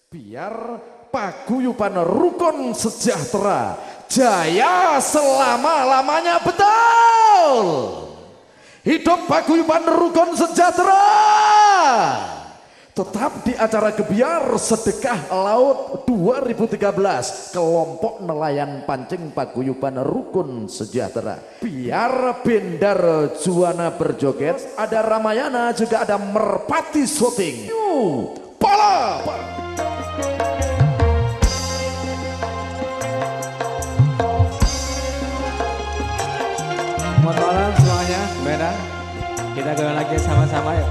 Biar paguyuban rukun sejahtera jaya selama-lamanya, betul. Hidup paguyuban rukun sejahtera. Tetap di acara Gebiar Sedekah Laut 2013, kelompok nelayan pancing paguyuban rukun sejahtera. Biar Bendar Juwana berjoget, ada Ramayana, juga ada Merpati syuting. Pala. Selamat malam semuanya, Beda. Kita goyang lagi sama-sama yuk.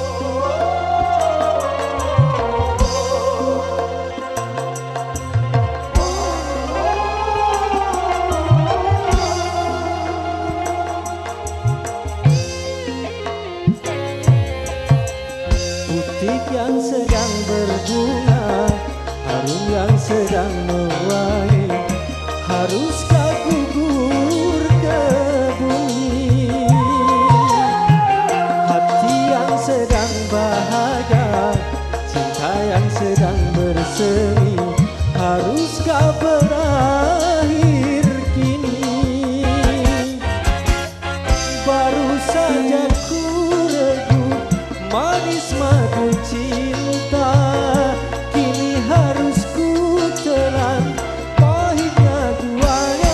Butik yang sedang berbunga, harum yang sedang mewangi, haruskah gugur ke bumi? Hati yang sedang bahagia, cinta yang sedang bersemi, haruskah berakhir kini? Baru saja ku regu manis madu cinta, kini harus ku telan pahitnya duanya.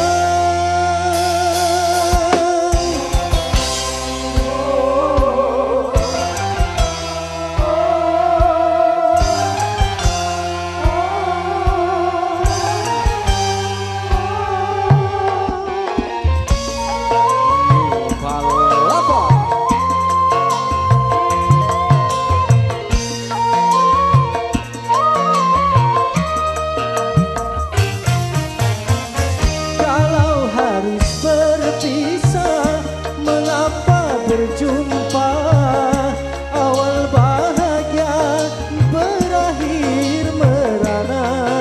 Berjumpa awal bahagia berakhir merana.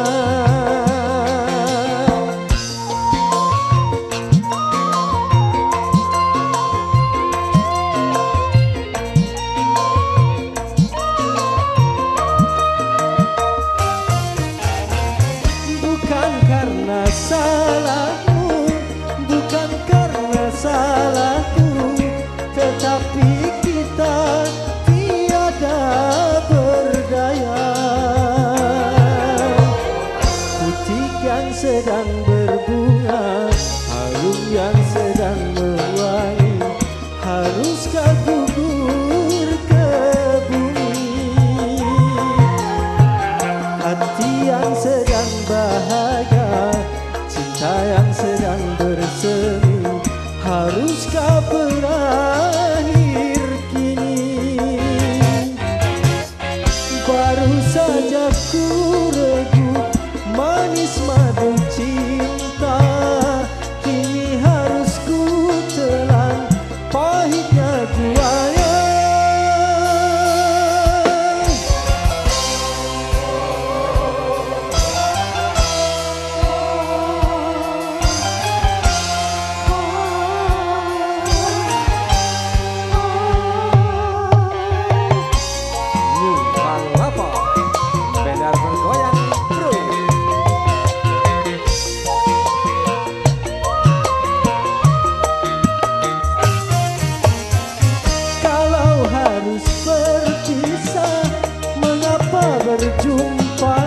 Bukan karena salahmu, bukan karena salahku, tetapi kita tiada berdaya. Butik yang sedang berbunga, harum yang sedang mewangi, haruskah gugur ke bumi? Hati yang sedang bahagia, cinta yang sedang bersemi, haruskah berakhir kini? Baru saja ku regu manis madu cinta, kini harus ku telan pahitnya duanya. Berjumpa